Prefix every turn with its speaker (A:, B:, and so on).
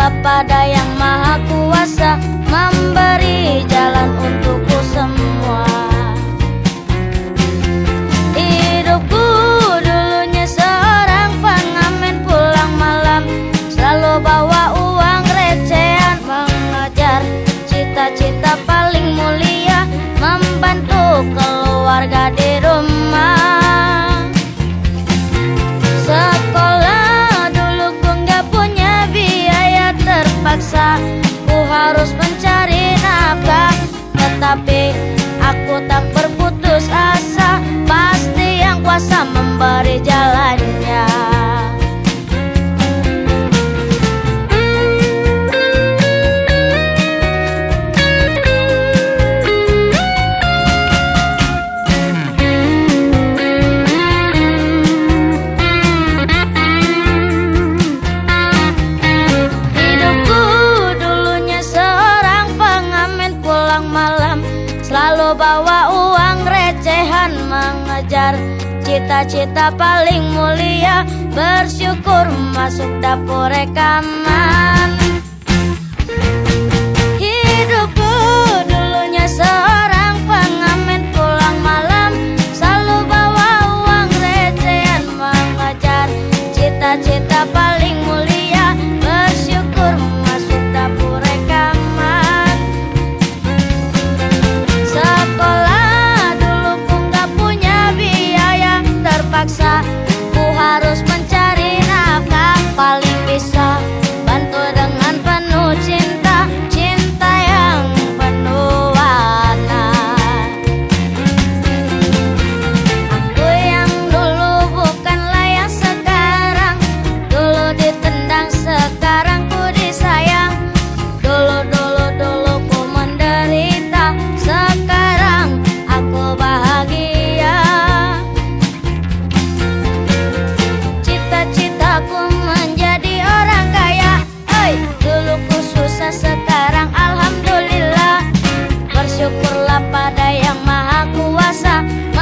A: Bersyukurlah pada yang maha kuasa, memberi jalan untukku semua. Hidupku dulunya seorang pengamen pulang malam, selalu bawa uang recehan, mengejar cita-cita paling mulia, membantu keluarga di rumah. Sekolah dulu ku nggak punya biaya, terpaksa ku harus mencari nafkah, tetapi aku tak berputus asa, pasti yang kuasa memberi jalannya. Selalu bawa uang recehan, mengejar cita-cita paling mulia, bersyukur masuk dapur rekaman. Hidupku dulunya seorang pengamen pulang malam, selalu bawa uang recehan, mengejar cita-cita paling mulia, bersyukur masuk dapur rekaman. Sekolah dulu ku gak punya biaya, terpaksa ku harus mencari nafkah, paling bisa bantu dengan penuh cinta, cinta yang penuh warna. Aku yang dulu bukanlah yang sekarang, dulu ditendang sekarang ku disayang. Dulu ku menderita, sekarang aku bahagia. Cita-citaku menjadi orang kaya, dulu ku susah, sekarang alhamdulillah. Bersyukurlah pada yang maha kuasa,